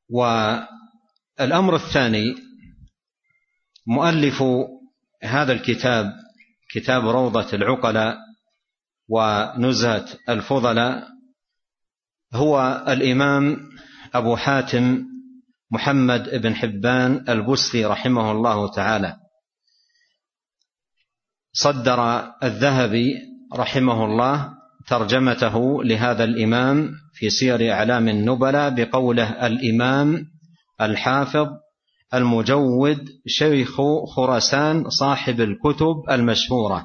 والأمر الثاني، مؤلف هذا الكتاب، كتاب روضة العقلاء ونزهة الفضلاء، هو الإمام أبو حاتم محمد بن حبان البستي رحمه الله تعالى. صدر الذهبي رحمه الله ترجمته لهذا الإمام في سير أعلام النبلاء بقوله: الإمام الحافظ المجود شيخ خراسان صاحب الكتب المشهورة.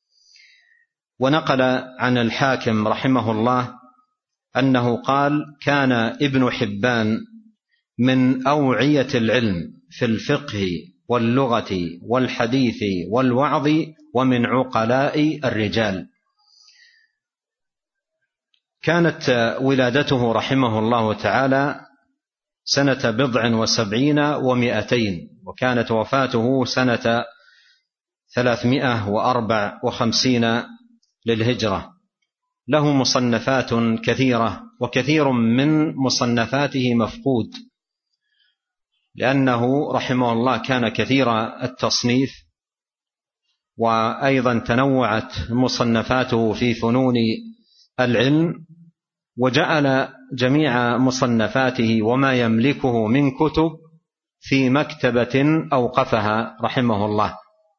ونقل عن الحاكم رحمه الله أنه قال: كان ابن حبان من أوعية العلم في الفقه واللغة والحديث والوعظ، ومن عقلاء الرجال. كانت ولادته رحمه الله تعالى سنة 77 و200، وكانت وفاته سنة 354 للهجرة. له مصنفات كثيرة، وكثير من مصنفاته مفقود، لأنه رحمه الله كان كثير التصنيف، وأيضا تنوعت مصنفاته في فنون العلم، وجعل جميع مصنفاته وما يملكه من كتب في مكتبة أوقفها رحمه الله،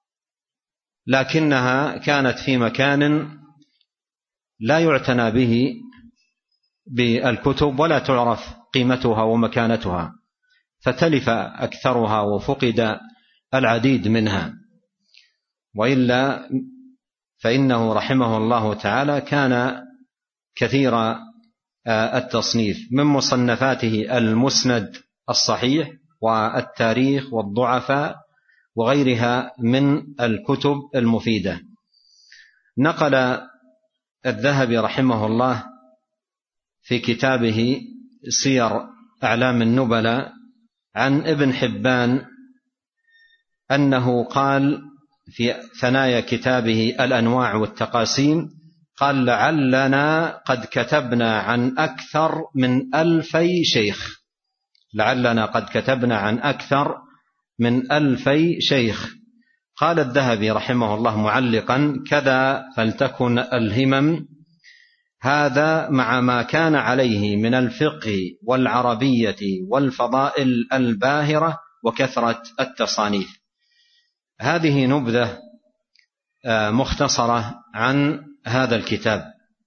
لكنها كانت في مكان لا يعتنى به بالكتب ولا تعرف قيمتها ومكانتها، فتلف أكثرها وفقد العديد منها. وإلا فإنه رحمه الله تعالى كان كثير التصنيف. من مصنفاته المسند الصحيح والتاريخ والضعفاء وغيرها من الكتب المفيدة. نقل الذهبي رحمه الله في كتابه سير أعلام النبلاء عن ابن حبان أنه قال في ثنايا كتابه الأنواع والتقاسيم، قال: لعلنا قد كتبنا عن أكثر من 2000 شيخ. لعلنا قد كتبنا عن أكثر من 2000 شيخ. قال الذهبي رحمه الله معلقا: كذا فلتكن الهمم، هذا مع ما كان عليه من الفقه والعربية والفضائل الباهرة وكثرة التصانيف. هذه نبذة مختصرة عن هذا الكتاب.